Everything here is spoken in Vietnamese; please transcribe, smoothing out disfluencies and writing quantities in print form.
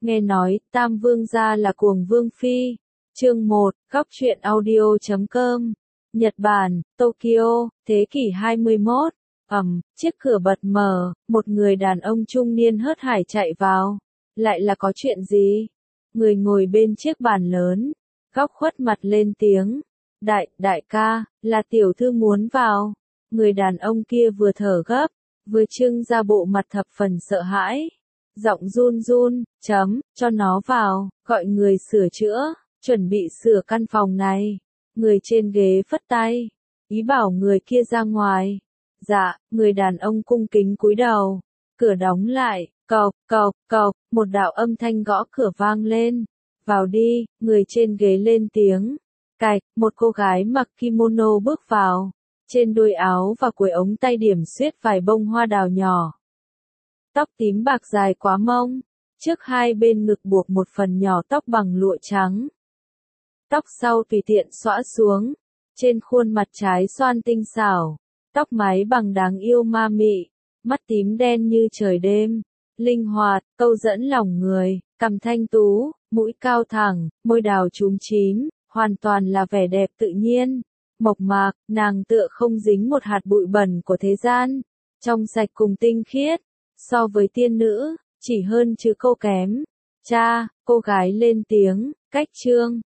Nghe nói, Tam Vương gia là cuồng vương phi. Chương 1, góc truyện audio.com. Nhật Bản, Tokyo, thế kỷ 21. Chiếc cửa bật mở, một người đàn ông trung niên hớt hải chạy vào. Lại là có chuyện gì? Người ngồi bên chiếc bàn lớn, góc khuất mặt lên tiếng. Đại ca, là tiểu thư muốn vào. Người đàn ông kia vừa thở gấp, vừa trưng ra bộ mặt thập phần sợ hãi. Giọng run run, cho nó vào, gọi người sửa chữa, chuẩn bị sửa căn phòng này. Người trên ghế phất tay, ý bảo người kia ra ngoài. Dạ, người đàn ông cung kính cúi đầu. Cửa đóng lại, cộc, một đạo âm thanh gõ cửa vang lên. Vào đi, người trên ghế lên tiếng. Cạch, một cô gái mặc kimono bước vào. Trên đuôi áo và cuối ống tay điểm xuyết vài bông hoa đào nhỏ. Tóc tím bạc dài quá mông, trước hai bên ngực buộc một phần nhỏ tóc bằng lụa trắng. Tóc sau tùy tiện xõa xuống, trên khuôn mặt trái xoan tinh xảo, tóc mái bằng đáng yêu ma mị, mắt tím đen như trời đêm, linh hoạt, câu dẫn lòng người, cằm thanh tú, mũi cao thẳng, môi đào chúm chím, hoàn toàn là vẻ đẹp tự nhiên. Mộc mạc, nàng tựa không dính một hạt bụi bẩn của thế gian, trong sạch cùng tinh khiết. So với tiên nữ, chỉ hơn chứ cô kém. Cha, cô gái lên tiếng, cách chương.